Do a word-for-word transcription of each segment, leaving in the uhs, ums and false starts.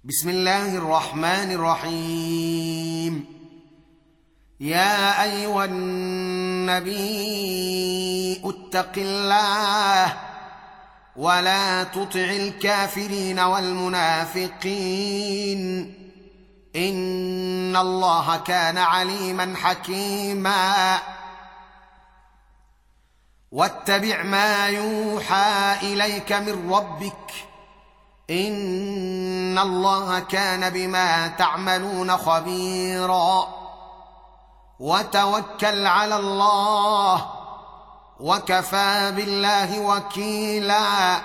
بسم الله الرحمن الرحيم. يا أيها النبي اتق الله ولا تطع الكافرين والمنافقين إن الله كان عليما حكيما. واتبع ما يوحى إليك من ربك إن الله كان بما تعملون خبيرا. وتوكل على الله وكفى بالله وكيلا.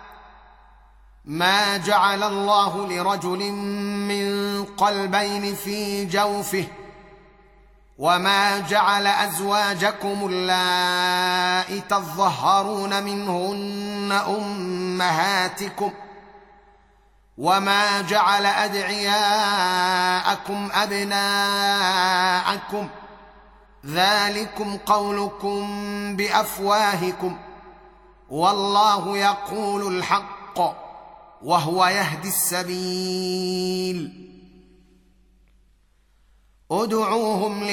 ما جعل الله لرجل من قلبين في جوفه وما جعل أزواجكم اللائي تظهرون منهن أمهاتكم وما جعل أدعياءكم أبناءكم ذلكم قولكم بأفواهكم والله يقول الحق وهو يهدي السبيل. ادعوهم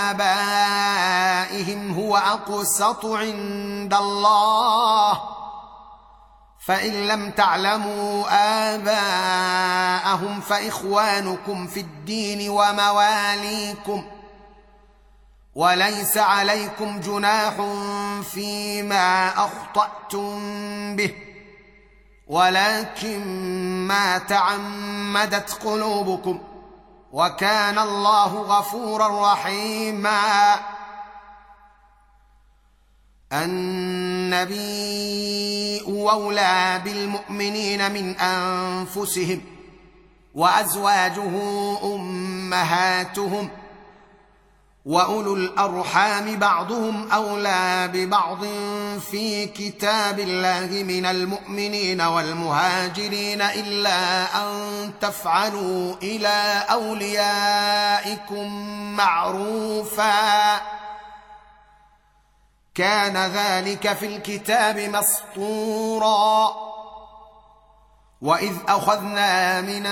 لآبائهم هو أقسط عند الله فإن لم تعلموا آباءهم فإخوانكم في الدين ومواليكم وليس عليكم جناح فيما أخطأتم به ولكن ما تعمدت قلوبكم وكان الله غفورا رحيما. النبي أولى بالمؤمنين من أنفسهم وأزواجه أمهاتهم وأولو الأرحام بعضهم أولى ببعض في كتاب الله من المؤمنين والمهاجرين إلا أن تفعلوا إلى أوليائكم معروفا كان ذلك في الكتاب مسطورا. وإذ أخذنا من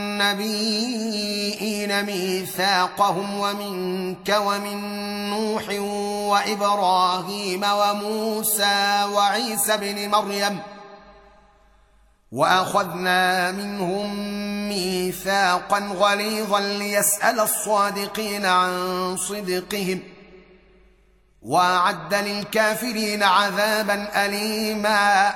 النبيين ميثاقهم ومنك ومن نوح وإبراهيم وموسى وعيسى بن مريم وأخذنا منهم ميثاقا غليظا ليسأل الصادقين عن صدقهم وأعد للكافرين عذابا أليما.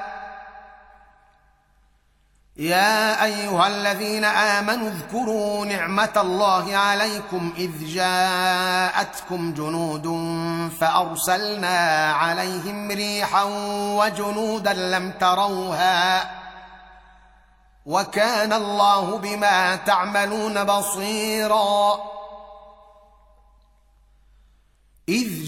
يا أيها الذين آمنوا اذكروا نعمة الله عليكم إذ جاءتكم جنود فأرسلنا عليهم ريحا وجنودا لم تروها وكان الله بما تعملون بصيرا. إذ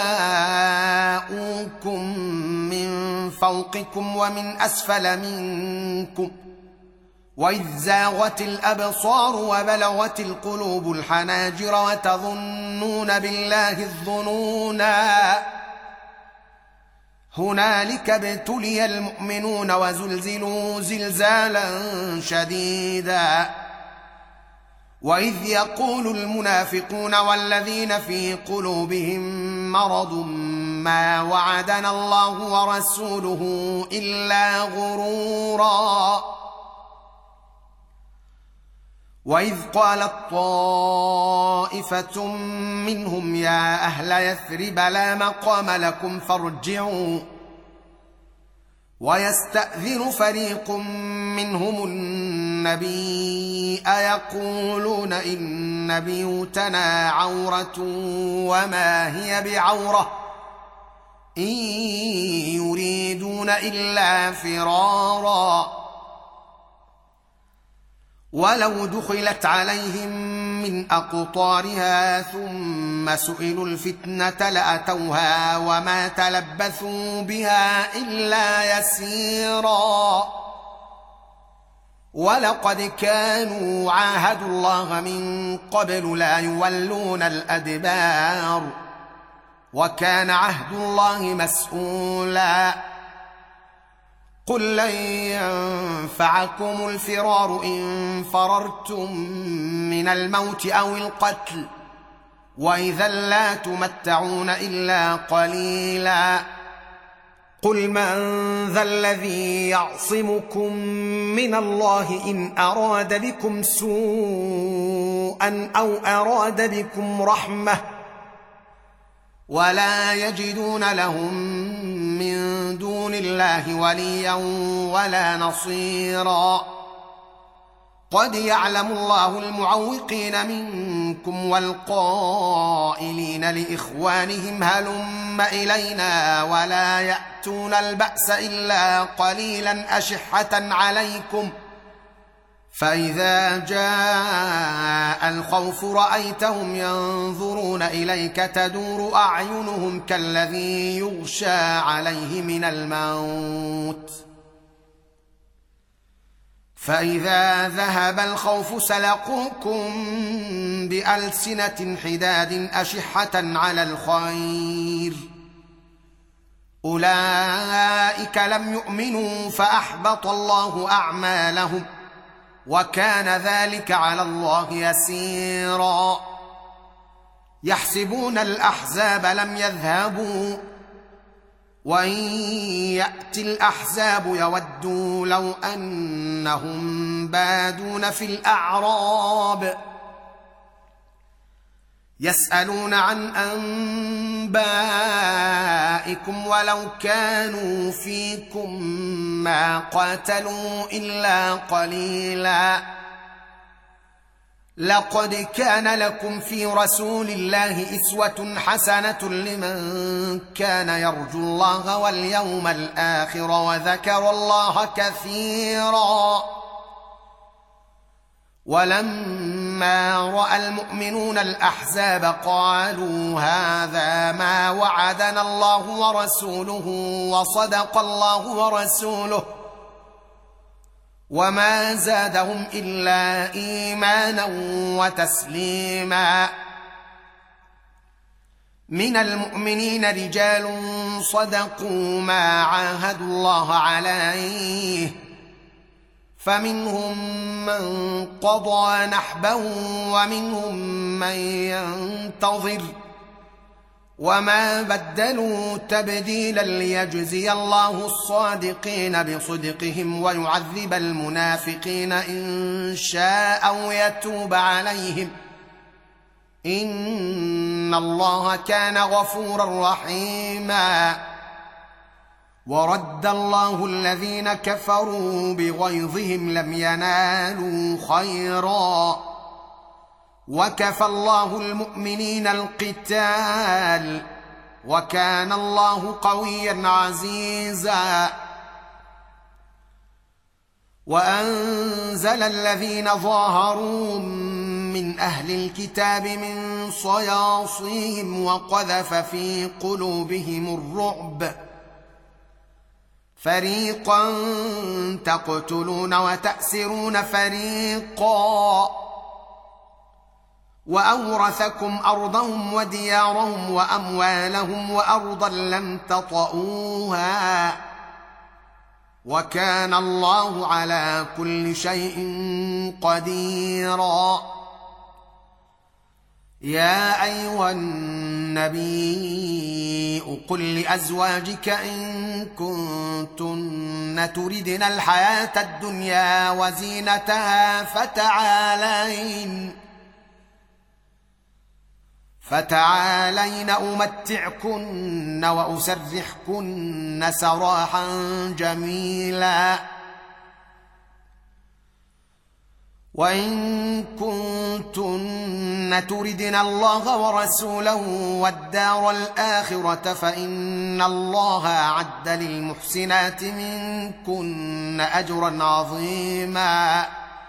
جاءوكم من فوقكم ومن أسفل منكم وإذ زاغت الأبصار وبلغت القلوب الحناجر وتظنون بالله الظنونا هنالك ابتلي المؤمنون وزلزلوا زلزالا شديدا. وإذ يقول المنافقون والذين في قلوبهم مرض ما وعدنا الله ورسوله إلا غرورا. وإذ قالت طائفة منهم يا أهل يثرب لا مقام لكم فارجعوا ويستأذن فريق منهم النبي أيقولون إن بيوتنا عورة وما هي بعورة إن يريدون إلا فرارا ولو دخلت عليهم من أقطارها ثم سئلوا الفتنة لأتوها وما تلبثوا بها إلا يسيرا. ولقد كانوا عاهدوا الله من قبل لا يولون الأدبار وكان عهد الله مسؤولا. قل لن ينفعكم الفرار إن فررتم من الموت أو القتل وإذا لا تمتعون إلا قليلا قل من ذا الذي يعصمكم من الله إن أراد بكم سوءا أو أراد بكم رحمة ولا يجدون لهم من دون الله وليا ولا نصيرا قد يعلم الله المعوقين منكم والقائلين لإخوانهم هلم إلينا ولا يأتون البأس إلا قليلا أشحة عليكم فإذا جاء الخوف رأيتهم ينظرون إليك تدور أعينهم كالذي يغشى عليه من الموت فإذا ذهب الخوف سلقوكم بألسنة حداد أشحة على الخير أولئك لم يؤمنوا فأحبط الله أعمالهم وكان ذلك على الله يسيرا يحسبون الأحزاب لم يذهبوا وإن يأتي الأحزاب يودوا لو أنهم بادون في الأعراب يسألون عن أنبائكم ولو كانوا فيكم ما قاتلوا إلا قليلا لقد كان لكم في رسول الله أسوة حسنة لمن كان يرجو الله واليوم الآخر وذكر الله كثيرا ولما رأى المؤمنون الأحزاب قالوا هذا ما وعدنا الله ورسوله وصدق الله ورسوله وما زادهم إلا إيمانا وتسليما من المؤمنين رجال صدقوا ما عاهدوا الله عليه فمنهم من قضى نحبه ومنهم من ينتظر وما بدلوا تبديلا ليجزي الله الصادقين بصدقهم ويعذب المنافقين إن شاء أو يتوب عليهم إن الله كان غفورا رحيما ورد الله الذين كفروا بغيظهم لم ينالوا خيرا وكفى الله المؤمنين القتال وكان الله قويا عزيزا وأنزل الذين ظاهروا من أهل الكتاب من صياصيهم وقذف في قلوبهم الرعب فريقا تقتلون وتأسرون فريقا وأورثكم أرضهم وديارهم وأموالهم وأرضا لم تطئوها وكان الله على كل شيء قديرا يا أيها النبي قل لأزواجك إن كنتن تردن الحياة الدنيا وزينتها فتعالين فتعالين أمتعكن وأسرحكن سراحا جميلا وإن كنتن تردن الله ورسوله والدار الآخرة فإن الله أعد للمحسنات منكن أجرا عظيما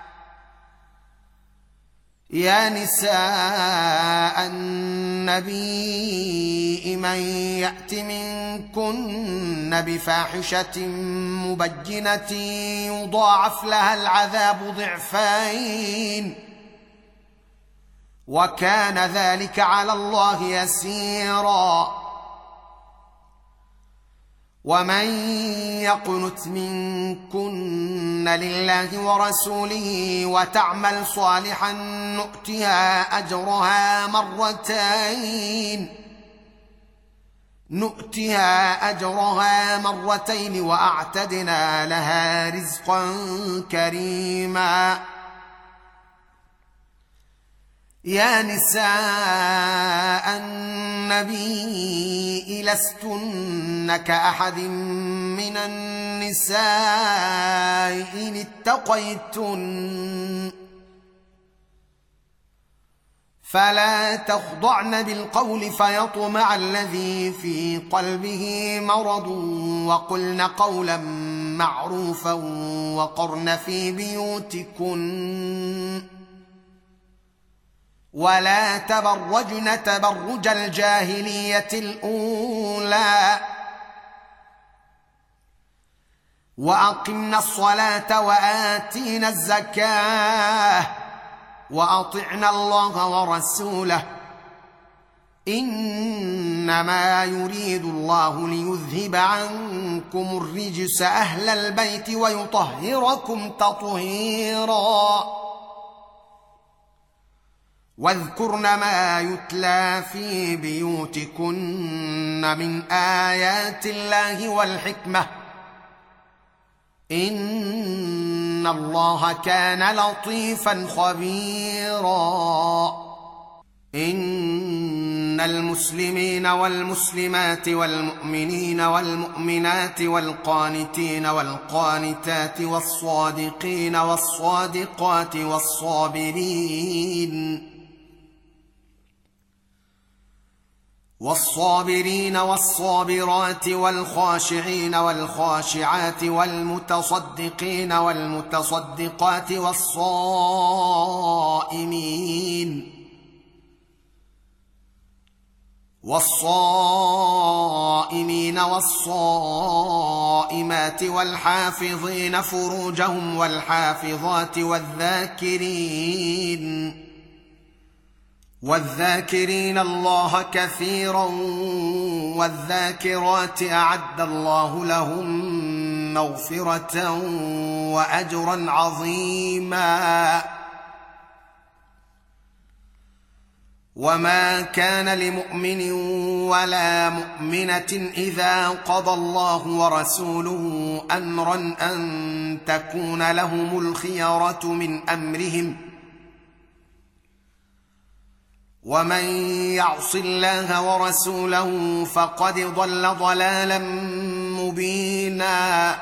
يا نساء النبي من يأت منكن بفاحشة مبينة يضاعف لها العذاب ضعفين وكان ذلك على الله يسيرا ومن يقنت منكن لله ورسوله وتعمل صالحا نؤتها أجرها مرتين نؤتها أجرها مرتين وأعتدنا لها رزقا كريما. يا نساء النبي لستن كأحد من النساء إن اتقيتن فلا تخضعن بالقول فيطمع الذي في قلبه مرض وقلن قولا معروفا وقرن في بيوتكن ولا تبرجن تبرج الجاهلية الأولى وأقمنا الصلاة وآتينا الزكاة وأطعنا الله ورسوله إنما يريد الله ليذهب عنكم الرجس أهل البيت ويطهركم تطهيرا. واذكرن ما يتلى في بيوتكن من آيات الله والحكمة إن الله كان لطيفا خبيرا. إن المسلمين والمسلمات والمؤمنين والمؤمنات والقانتين والقانتات والصادقين والصادقات والصابرين والصابرين والصابرات والخاشعين والخاشعات والمتصدقين والمتصدقات والصائمين والصائمين والصائمات والحافظين فروجهم والحافظات والذاكرين والذاكرين الله كثيرا والذاكرات أعد الله لهم مغفرة وأجرا عظيما. وما كان لمؤمن ولا مؤمنة إذا قضى الله ورسوله أمرا أن تكون لهم الخيرة من أمرهم ومن يعص الله ورسوله فقد ضل ضلالا مبينا.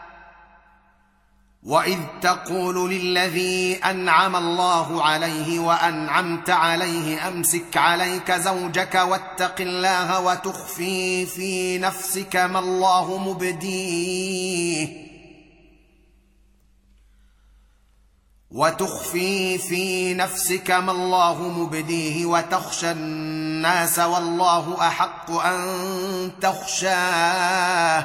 وإذ تقول للذي أنعم الله عليه وأنعمت عليه أمسك عليك زوجك واتق الله وتخفي في نفسك ما الله مبديه وتخفي في نفسك ما الله مبديه وتخشى الناس والله أحق أن تخشاه.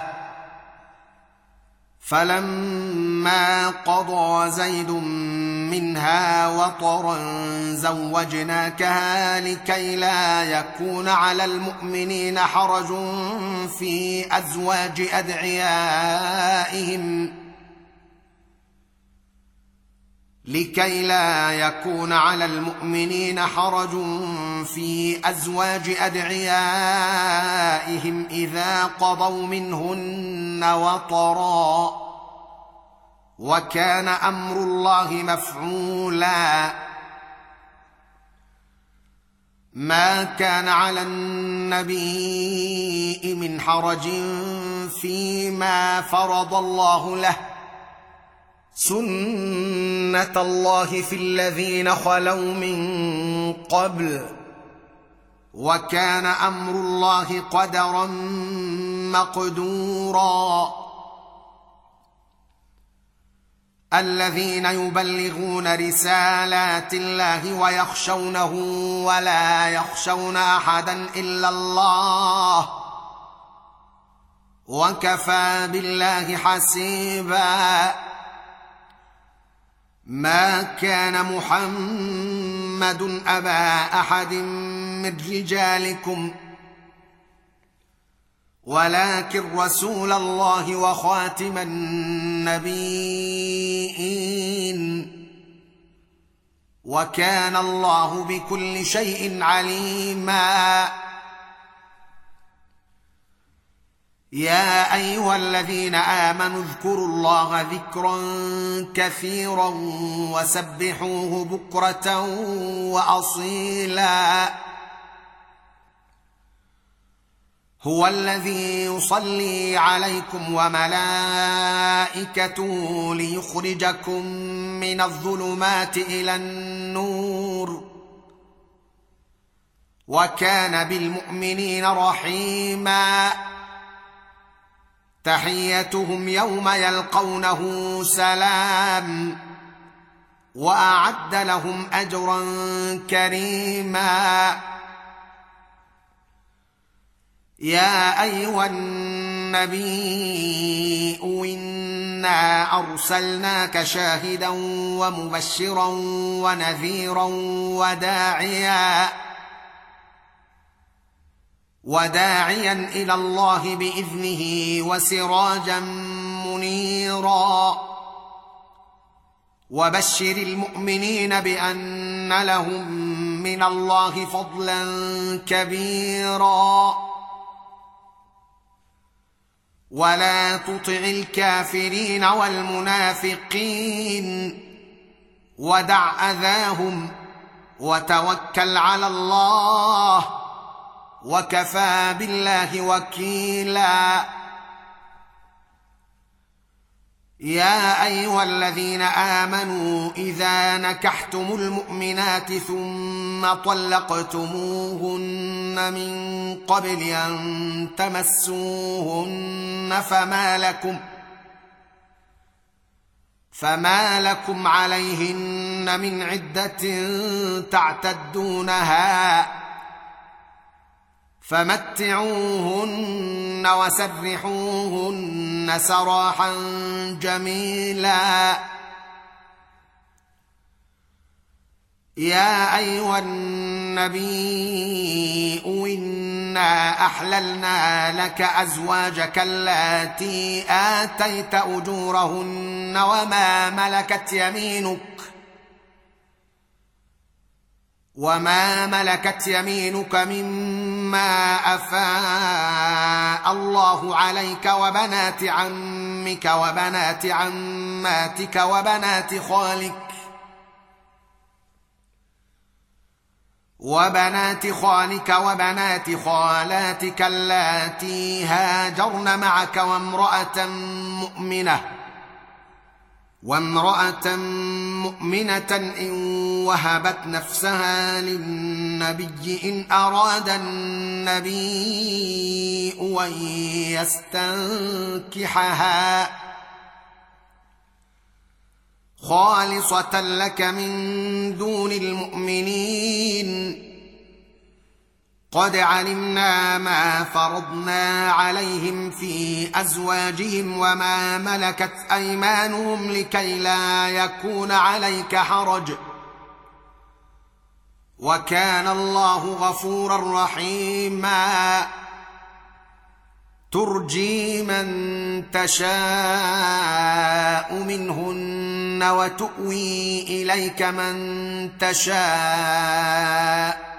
فلما قضى زيد منها وطرا زوجناكها لكي لا يكون على المؤمنين حرج في أزواج أدعيائهم لكي لا يكون على المؤمنين حرج في أزواج أدعيائهم إذا قضوا منهن وطرا وكان أمر الله مفعولا. ما كان على النبي من حرج فيما فرض الله له سنة الله في الذين خلوا من قبل وكان أمر الله قدرا مقدورا. الذين يبلغون رسالات الله ويخشونه ولا يخشون أحدا إلا الله وكفى بالله حسيبا. ما كان محمد أبا أحد من رجالكم ولكن رسول الله وخاتم النبيين، وكان الله بكل شيء عليما. يا ايها الذين امنوا اذكروا الله ذكرا كثيرا وسبحوه بكرة واصيلا. هو الذي يصلي عليكم وملائكته ليخرجكم من الظلمات الى النور، وكان بالمؤمنين رحيما. تحيتهم يوم يلقونه سلام، واعد لهم اجرا كريما. يا ايها النبي انا ارسلناك شاهدا ومبشرا ونذيرا وداعيا وداعيا الى الله باذنه وسراجا منيرا. وبشر المؤمنين بان لهم من الله فضلا كبيرا. ولا تطع الكافرين والمنافقين ودع اذاهم وتوكل على الله، وكفى بالله وكيلا. يا ايها الذين امنوا اذا نكحتم المؤمنات ثم طلقتموهن من قبل ان تمسوهن فما لكم فما لكم عليهن من عدة تعتدونها، فمتعوهن وسرحوهن سراحا جميلا. يا ايها النبي انا احللنا لك ازواجك اللاتي اتيت اجورهن وما ملكت يمينك وما ملكت يمينك مما أفاء الله عليك، وبنات عمك وبنات عماتك وبنات خالك وبنات خالك وبنات خالاتك اللاتي هاجرن معك، وامرأة مؤمنة وامرأة مؤمنة إن وهبت نفسها للنبي إن أراد النبي أن يستنكحها خالصة لك من دون المؤمنين. قد علمنا ما فرضنا عليهم في أزواجهم وما ملكت أيمانهم لكي لا يكون عليك حرج، وكان الله غفورا رحيما. ترجي من تشاء منهن وتؤوي إليك من تشاء،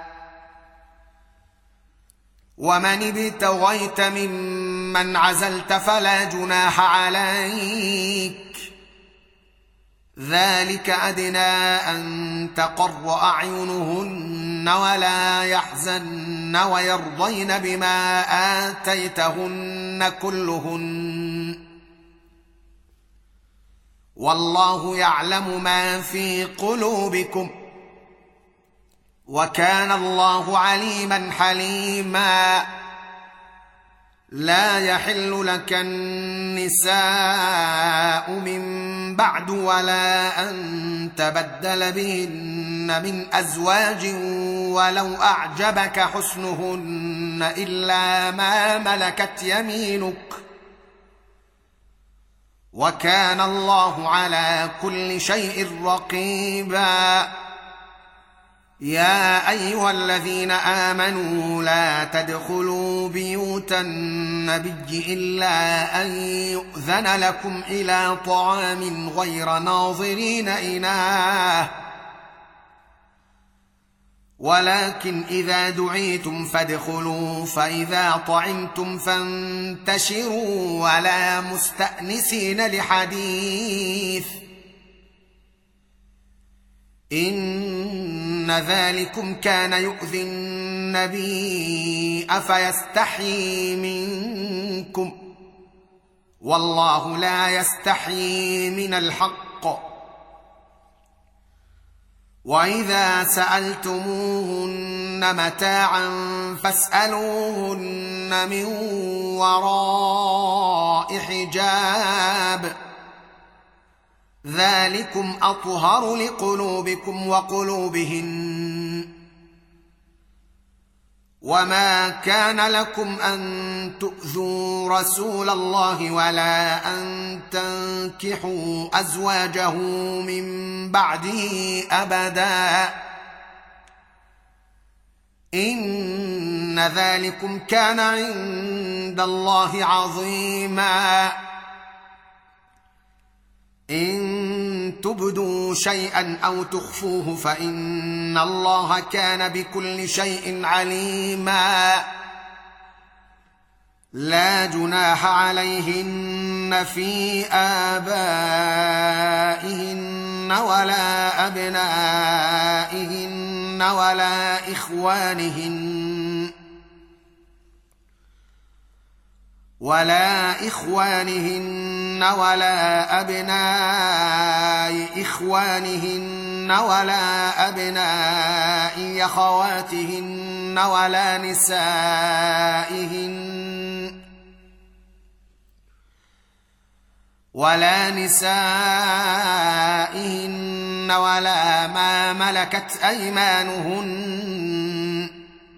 ومن ابتغيت ممن عزلت فلا جناح عليك، ذلك أدنى أن تقر أعينهن ولا يحزن ويرضين بما آتيتهن كلهن، والله يعلم ما في قلوبكم، وكان الله عليما حليما. لا يحل لك النساء من بعد ولا أن تبدل بهن من أزواج ولو أعجبك حسنهن إلا ما ملكت يمينك، وكان الله على كل شيء رقيبا. يا ايها الذين امنوا لا تدخلوا بيوت النبي الا ان يؤذن لكم الى طعام غير ناظرين اناه ولكن اذا دعيتم فادخلوا فاذا طعمتم فانتشروا ولا مستأنسين لحديث إن ذلكم كان يؤذي النبي أفيستحيي منكم والله لا يستحيي من الحق وإذا سألتموهن متاعا فاسألوهن من وراء حجاب ذلكم أطهر لقلوبكم وقلوبهن وما كان لكم أن تؤذوا رسول الله ولا أن تنكحوا أزواجه من بعده أبدا إن ذلكم كان عند الله عظيما إن تبدوا شيئا أو تخفوه فإن الله كان بكل شيء عليما لا جناح عليهن في آبائهن ولا أبنائهن ولا إخوانهن ولا إخوانهن ولا أبناء إخوانهن ولا أبناء أخواتهن ولا نسائهن ولا نسائهن ولا ما ملكت أيمانهن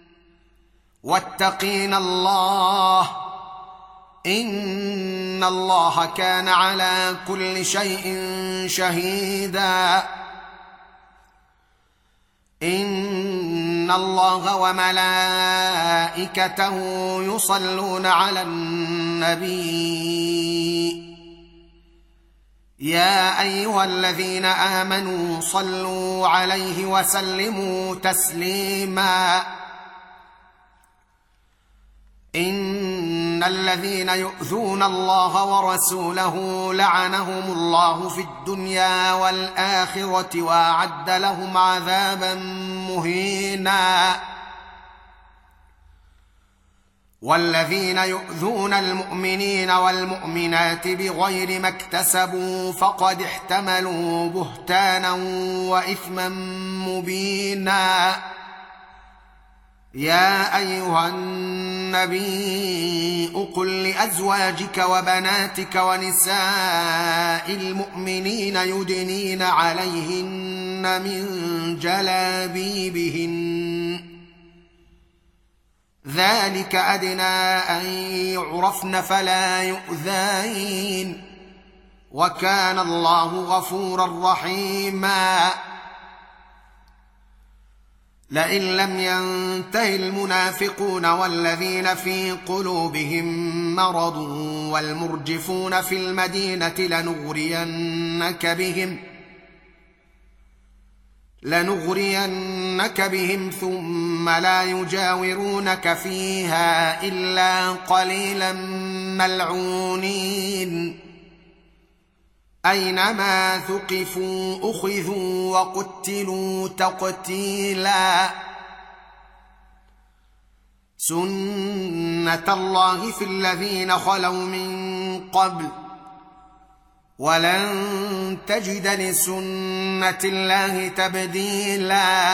واتقين الله إن الله كان على كل شيء شهيدا إن الله وملائكته يصلون على النبي يا أيها الذين آمنوا صلوا عليه وسلموا تسليما إن الذين يؤذون الله ورسوله لعنهم الله في الدنيا والآخرة وأعد لهم عذابا مهينا والذين يؤذون المؤمنين والمؤمنات بغير ما اكتسبوا فقد احتملوا بهتانا وإثما مبينا يا أيها النبي قل لأزواجك وبناتك ونساء المؤمنين يدنين عليهن من جلابيبهن ذلك أدنى أن يعرفن فلا يؤذين وكان الله غفورا رحيما لئن لم ينته المنافقون والذين في قلوبهم مرض والمرجفون في المدينة لنغرينك بهم لنغرينك بهم ثم لا يجاورونك فيها إلا قليلا ملعونين أينما ثقفوا أخذوا وقتلوا تقتيلا سنة الله في الذين خلوا من قبل ولن تجد لسنة الله تبديلا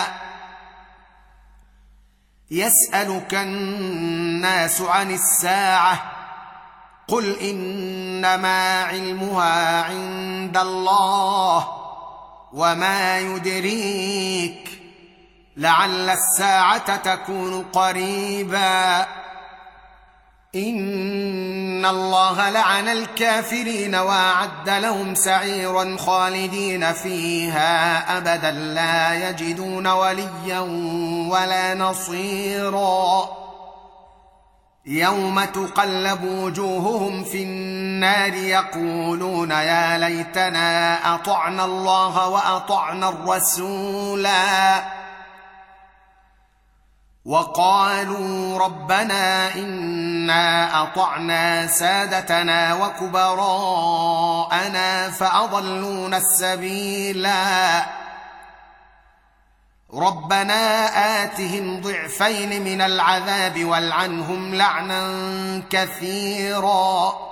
يسألك الناس عن الساعة قل إنما علمها عند الله وما يدريك لعل الساعة تكون قريبا إن الله لعن الكافرين وأعد لهم سعيرا خالدين فيها أبدا لا يجدون وليا ولا نصيرا يوم تقلب وجوههم في النار يقولون يا ليتنا أطعنا الله وأطعنا الرسولا وقالوا ربنا إنا أطعنا سادتنا وكبراءنا فأضلونا السبيلا ربنا آتهم ضعفين من العذاب والعنهم لعنا كثيرا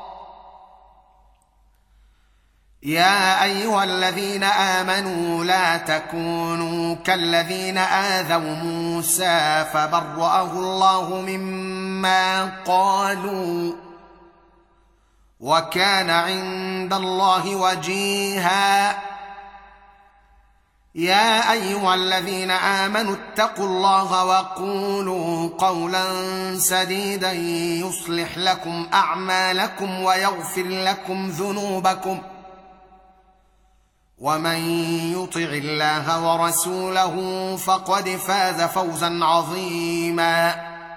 يا أيها الذين آمنوا لا تكونوا كالذين آذوا موسى فبرأه الله مما قالوا وكان عند الله وجيها يا أيها الذين آمنوا اتقوا الله وقولوا قولا سديدا يصلح لكم أعمالكم ويغفر لكم ذنوبكم ومن يطع الله ورسوله فقد فاز فوزا عظيما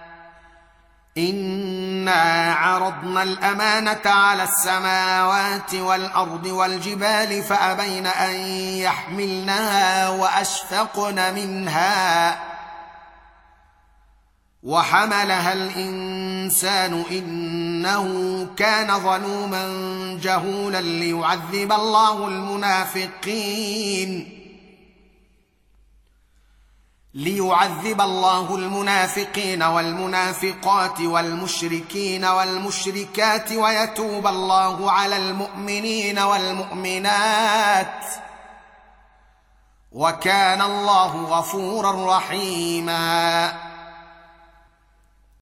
إنا عرضنا الأمانة على السماوات والأرض والجبال فأبين أن يحملنها وأشفقن منها وحملها الإنسان إنه كان ظلوما جهولا ليعذب الله المنافقين ليعذب الله المنافقين والمنافقات والمشركين والمشركات ويتوب الله على المؤمنين والمؤمنات وكان الله غفورا رحيما